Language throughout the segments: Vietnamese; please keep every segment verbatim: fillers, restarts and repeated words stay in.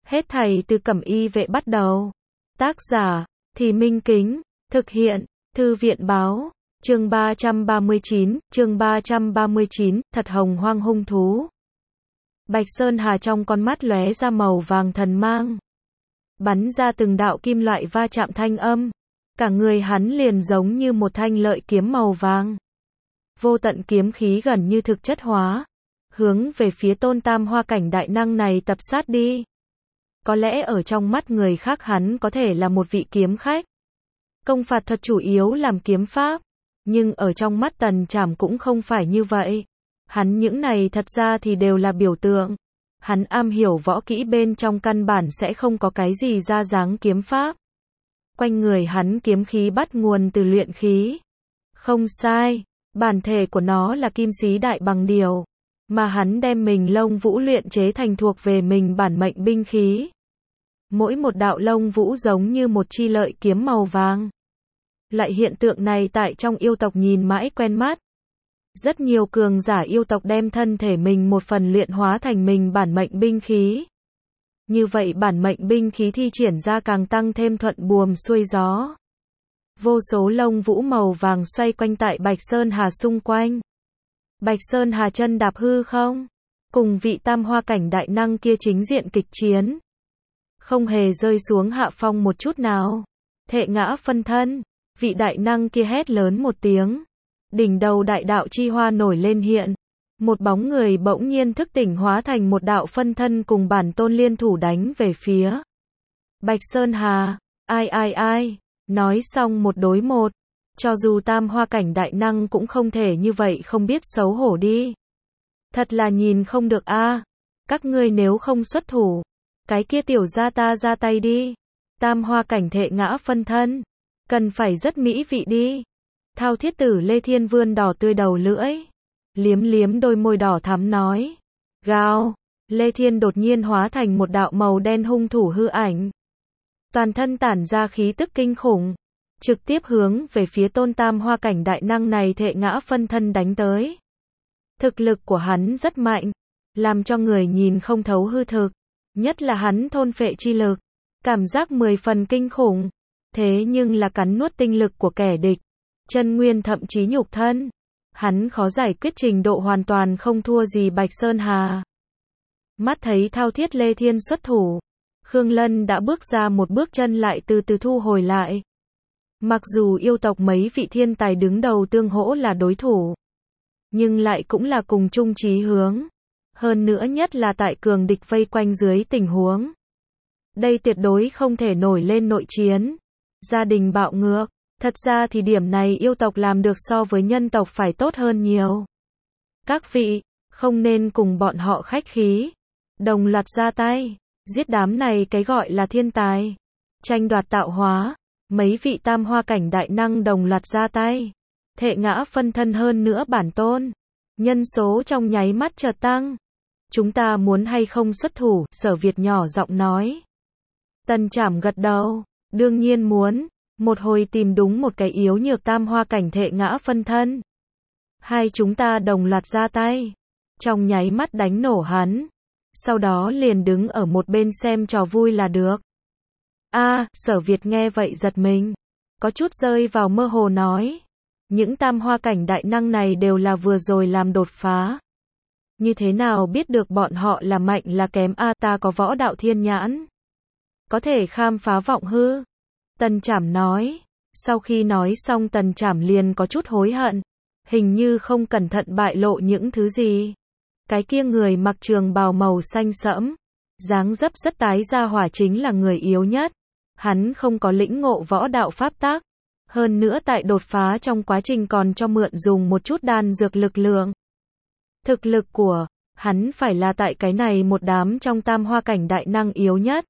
Hết thảy từ Cẩm Y Vệ bắt đầu. Tác giả, Thì Minh Kính, thực hiện, Thư viện báo, chương ba trăm ba mươi chín, chương ba trăm ba mươi chín, thật hồng hoang hung thú. Bạch Sơn Hà trong con mắt lóe ra màu vàng thần mang. Bắn ra từng đạo kim loại va chạm thanh âm. Cả người hắn liền giống như một thanh lợi kiếm màu vàng. Vô tận kiếm khí gần như thực chất hóa. Hướng về phía tôn tam hoa cảnh đại năng này tập sát đi. Có lẽ ở trong mắt người khác hắn có thể là một vị kiếm khách. Công phạt thuật chủ yếu làm kiếm pháp. Nhưng ở trong mắt Tần Trảm cũng không phải như vậy. Hắn những này thật ra thì đều là biểu tượng. Hắn am hiểu võ kỹ bên trong căn bản sẽ không có cái gì ra dáng kiếm pháp. Quanh người hắn kiếm khí bắt nguồn từ luyện khí. Không sai, bản thể của nó là kim sĩ đại bằng điều. Mà hắn đem mình lông vũ luyện chế thành thuộc về mình bản mệnh binh khí. Mỗi một đạo lông vũ giống như một chi lợi kiếm màu vàng. Lại hiện tượng này tại trong yêu tộc nhìn mãi quen mắt. Rất nhiều cường giả yêu tộc đem thân thể mình một phần luyện hóa thành mình bản mệnh binh khí. Như vậy bản mệnh binh khí thi triển ra càng tăng thêm thuận buồm xuôi gió. Vô số lông vũ màu vàng xoay quanh tại Bạch Sơn Hà xung quanh. Bạch Sơn Hà chân đạp hư không, cùng vị tam hoa cảnh đại năng kia chính diện kịch chiến. Không hề rơi xuống hạ phong một chút nào. Thệ ngã phân thân, vị đại năng kia hét lớn một tiếng. Đỉnh đầu đại đạo chi hoa nổi lên hiện. Một bóng người bỗng nhiên thức tỉnh hóa thành một đạo phân thân cùng bản tôn liên thủ đánh về phía Bạch Sơn Hà. Ai ai ai, nói xong một đối một. Cho dù tam hoa cảnh đại năng cũng không thể như vậy không biết xấu hổ đi. Thật là nhìn không được a. À. Các ngươi nếu không xuất thủ, cái kia tiểu ra ta ra tay đi. Tam hoa cảnh thệ ngã phân thân, cần phải rất mỹ vị đi. Thao thiết tử Lê Thiên vươn đỏ tươi đầu lưỡi, liếm liếm đôi môi đỏ thắm nói. Gào, Lê Thiên đột nhiên hóa thành một đạo màu đen hung thủ hư ảnh. Toàn thân tản ra khí tức kinh khủng. Trực tiếp hướng về phía tôn tam hoa cảnh đại năng này thệ ngã phân thân đánh tới. Thực lực của hắn rất mạnh, làm cho người nhìn không thấu hư thực. Nhất là hắn thôn phệ chi lực, cảm giác mười phần kinh khủng. Thế nhưng là cắn nuốt tinh lực của kẻ địch, chân nguyên thậm chí nhục thân. Hắn khó giải quyết trình độ hoàn toàn không thua gì Bạch Sơn Hà. Mắt thấy thao thiết Lê Thiên xuất thủ, Khương Lân đã bước ra một bước chân lại từ từ thu hồi lại. Mặc dù yêu tộc mấy vị thiên tài đứng đầu tương hỗ là đối thủ, nhưng lại cũng là cùng chung chí hướng. Hơn nữa nhất là tại cường địch vây quanh dưới tình huống. Đây tuyệt đối không thể nổi lên nội chiến. Gia đình bạo ngược. Thật ra thì điểm này yêu tộc làm được so với nhân tộc phải tốt hơn nhiều. Các vị, không nên cùng bọn họ khách khí. Đồng loạt ra tay, giết đám này cái gọi là thiên tài. Tranh đoạt tạo hóa. Mấy vị tam hoa cảnh đại năng đồng loạt ra tay. Thệ ngã phân thân hơn nữa bản tôn. Nhân số trong nháy mắt chợt tăng. Chúng ta muốn hay không xuất thủ, Sở Việt nhỏ giọng nói. Tần Trảm gật đầu, đương nhiên muốn. Một hồi tìm đúng một cái yếu nhược tam hoa cảnh thệ ngã phân thân. Hai chúng ta đồng loạt ra tay. Trong nháy mắt đánh nổ hắn. Sau đó liền đứng ở một bên xem trò vui là được. A, à, Sở Việt nghe vậy giật mình. Có chút rơi vào mơ hồ nói. Những tam hoa cảnh đại năng này đều là vừa rồi làm đột phá. Như thế nào biết được bọn họ là mạnh là kém a à, ta có võ đạo thiên nhãn. Có thể khám phá vọng hư. Tần Trảm nói. Sau khi nói xong Tần Trảm liền có chút hối hận. Hình như không cẩn thận bại lộ những thứ gì. Cái kia người mặc trường bào màu xanh sẫm, dáng dấp rất tái gia hỏa chính là người yếu nhất. Hắn không có lĩnh ngộ võ đạo pháp tắc. Hơn nữa tại đột phá trong quá trình còn cho mượn dùng một chút đan dược lực lượng. Thực lực của hắn phải là tại cái này một đám trong tam hoa cảnh đại năng yếu nhất.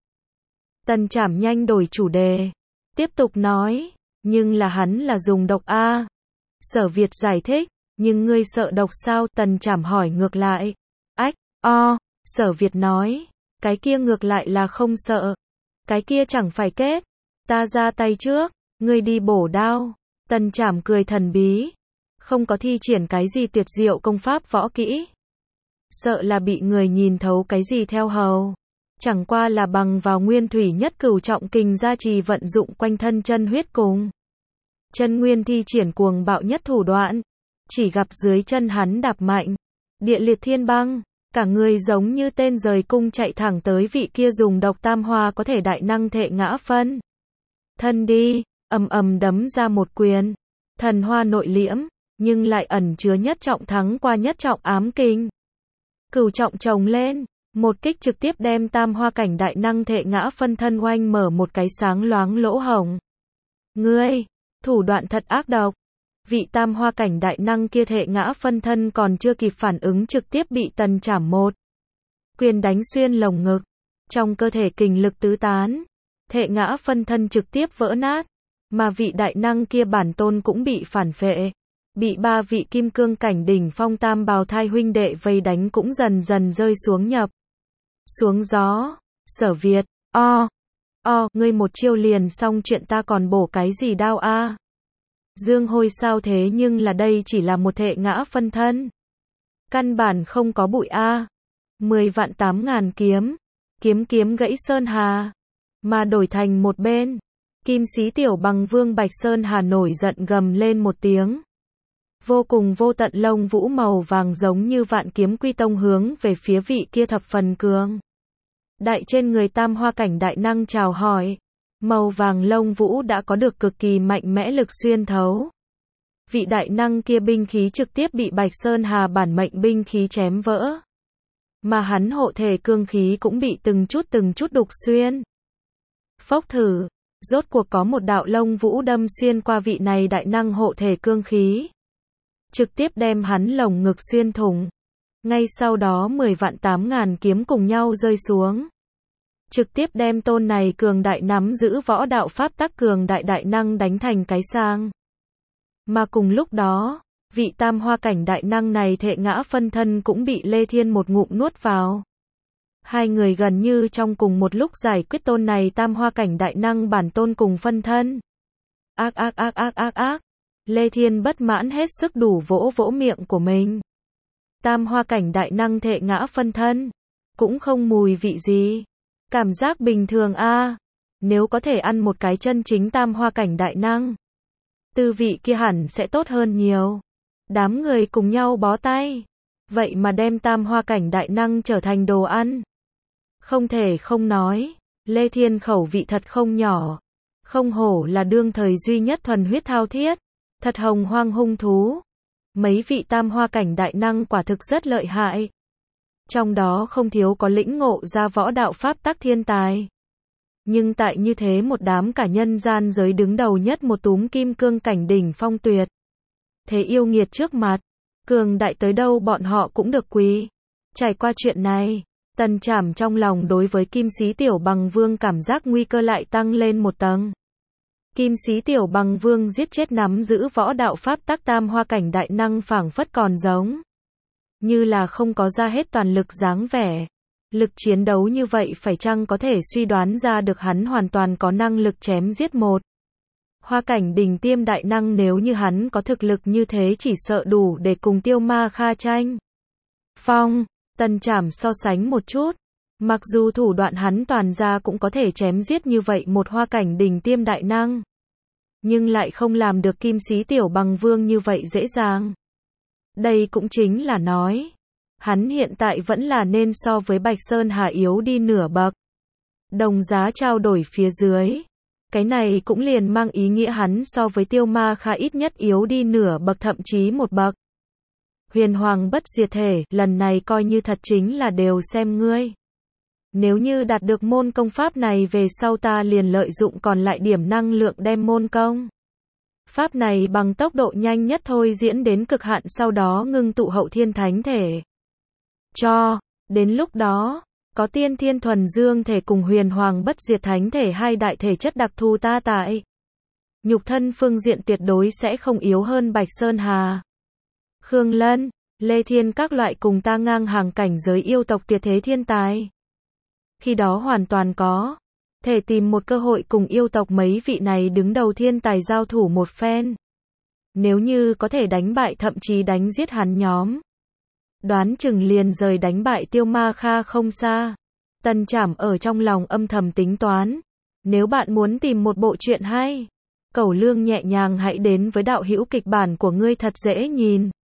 Tần Trảm nhanh đổi chủ đề. Tiếp tục nói. Nhưng là hắn là dùng độc A. Sở Việt giải thích. Nhưng ngươi sợ độc sao? Tần Trảm hỏi ngược lại. Ách, o, Sở Việt nói. Cái kia ngược lại là không sợ. Cái kia chẳng phải kết. Ta ra tay trước. Ngươi đi bổ đao. Tần Trảm cười thần bí. Không có thi triển cái gì tuyệt diệu công pháp võ kỹ. Sợ là bị người nhìn thấu cái gì theo hầu. Chẳng qua là bằng vào nguyên thủy nhất cửu trọng kình gia trì vận dụng quanh thân chân huyết cùng chân nguyên thi triển cuồng bạo nhất thủ đoạn. Chỉ gặp dưới chân hắn đạp mạnh, địa liệt thiên băng, cả người giống như tên rời cung chạy thẳng tới vị kia dùng độc tam hoa có thể đại năng thệ ngã phân thân đi, ầm ầm đấm ra một quyền. Thần hoa nội liễm, nhưng lại ẩn chứa nhất trọng thắng qua nhất trọng ám kình. Cửu trọng chồng lên, một kích trực tiếp đem tam hoa cảnh đại năng thệ ngã phân thân oanh mở một cái sáng loáng lỗ hổng. Ngươi, thủ đoạn thật ác độc. Vị tam hoa cảnh đại năng kia thệ ngã phân thân còn chưa kịp phản ứng trực tiếp bị tần chảm một quyền đánh xuyên lồng ngực. Trong cơ thể kình lực tứ tán, thệ ngã phân thân trực tiếp vỡ nát. Mà vị đại năng kia bản tôn cũng bị phản phệ. Bị ba vị kim cương cảnh đỉnh phong tam bào thai huynh đệ vây đánh cũng dần dần rơi xuống nhập. Xuống gió. Sở Việt, o, o, ngươi một chiêu liền xong chuyện ta còn bổ cái gì đao a? Dương Hôi sao thế nhưng là đây chỉ là một thệ ngã phân thân. Căn bản không có bụi a. Mười vạn tám ngàn kiếm. Kiếm kiếm gãy Sơn Hà. Mà đổi thành một bên. Kim Sĩ Tiểu Bằng Vương Bạch Sơn Hà nổi giận gầm lên một tiếng. Vô cùng vô tận lông vũ màu vàng giống như vạn kiếm quy tông hướng về phía vị kia thập phần cường đại trên người tam hoa cảnh đại năng chào hỏi. Màu vàng lông vũ đã có được cực kỳ mạnh mẽ lực xuyên thấu. Vị đại năng kia binh khí trực tiếp bị Bạch Sơn Hà bản mệnh binh khí chém vỡ. Mà hắn hộ thể cương khí cũng bị từng chút từng chút đục xuyên. Phốc thử, rốt cuộc có một đạo lông vũ đâm xuyên qua vị này đại năng hộ thể cương khí. Trực tiếp đem hắn lồng ngực xuyên thủng. Ngay sau đó mười vạn tám ngàn kiếm cùng nhau rơi xuống. Trực tiếp đem tôn này cường đại nắm giữ võ đạo pháp tắc cường đại đại năng đánh thành cái sang. Mà cùng lúc đó, vị tam hoa cảnh đại năng này thệ ngã phân thân cũng bị Lê Thiên một ngụm nuốt vào. Hai người gần như trong cùng một lúc giải quyết tôn này tam hoa cảnh đại năng bản tôn cùng phân thân. Ác ác ác ác ác ác. Lê Thiên bất mãn hết sức đủ vỗ vỗ miệng của mình. Tam hoa cảnh đại năng thệ ngã phân thân. Cũng không mùi vị gì. Cảm giác bình thường a. À. Nếu có thể ăn một cái chân chính tam hoa cảnh đại năng. Tư vị kia hẳn sẽ tốt hơn nhiều. Đám người cùng nhau bó tay. Vậy mà đem tam hoa cảnh đại năng trở thành đồ ăn. Không thể không nói. Lê Thiên khẩu vị thật không nhỏ. Không hổ là đương thời duy nhất thuần huyết thao thiết. Thật hồng hoang hung thú. Mấy vị tam hoa cảnh đại năng quả thực rất lợi hại. Trong đó không thiếu có lĩnh ngộ ra võ đạo pháp tắc thiên tài. Nhưng tại như thế một đám cả nhân gian giới đứng đầu nhất một túm kim cương cảnh đỉnh phong tuyệt. Thế yêu nghiệt trước mặt. Cường đại tới đâu bọn họ cũng được quý. Trải qua chuyện này, Tần Trảm trong lòng đối với Kim Sĩ Tiểu Bằng Vương cảm giác nguy cơ lại tăng lên một tầng. Kim Sĩ Tiểu Bằng Vương giết chết nắm giữ võ đạo pháp tắc tam hoa cảnh đại năng phảng phất còn giống như là không có ra hết toàn lực dáng vẻ. Lực chiến đấu như vậy phải chăng có thể suy đoán ra được hắn hoàn toàn có năng lực chém giết một hoa cảnh đỉnh tiêm đại năng, nếu như hắn có thực lực như thế chỉ sợ đủ để cùng Tiêu Ma Kha tranh phong. Tần Trảm so sánh một chút. Mặc dù thủ đoạn hắn toàn ra cũng có thể chém giết như vậy một hoa cảnh đỉnh tiêm đại năng. Nhưng lại không làm được Kim Sĩ Tiểu Bằng Vương như vậy dễ dàng. Đây cũng chính là nói. Hắn hiện tại vẫn là nên so với Bạch Sơn Hà yếu đi nửa bậc. Đồng giá trao đổi phía dưới. Cái này cũng liền mang ý nghĩa hắn so với Tiêu Ma Kha ít nhất yếu đi nửa bậc thậm chí một bậc. Huyền Hoàng bất diệt thể, lần này coi như thật chính là đều xem ngươi. Nếu như đạt được môn công pháp này về sau ta liền lợi dụng còn lại điểm năng lượng đem môn công pháp này bằng tốc độ nhanh nhất thôi diễn đến cực hạn, sau đó ngưng tụ hậu thiên thánh thể. Cho, đến lúc đó, có tiên thiên thuần dương thể cùng huyền hoàng bất diệt thánh thể hai đại thể chất đặc thù ta tại. Nhục thân phương diện tuyệt đối sẽ không yếu hơn Bạch Sơn Hà, Khương Lân, Lê Thiên các loại cùng ta ngang hàng cảnh giới yêu tộc tuyệt thế thiên tài. Khi đó hoàn toàn có thể tìm một cơ hội cùng yêu tộc mấy vị này đứng đầu thiên tài giao thủ một phen. Nếu như có thể đánh bại thậm chí đánh giết hắn nhóm, đoán chừng liền rời đánh bại Tiêu Ma Kha không xa. Tân Trảm ở trong lòng âm thầm tính toán. Nếu bạn muốn tìm một bộ truyện hay, cẩu lương nhẹ nhàng hãy đến với đạo hữu kịch bản của ngươi thật dễ nhìn.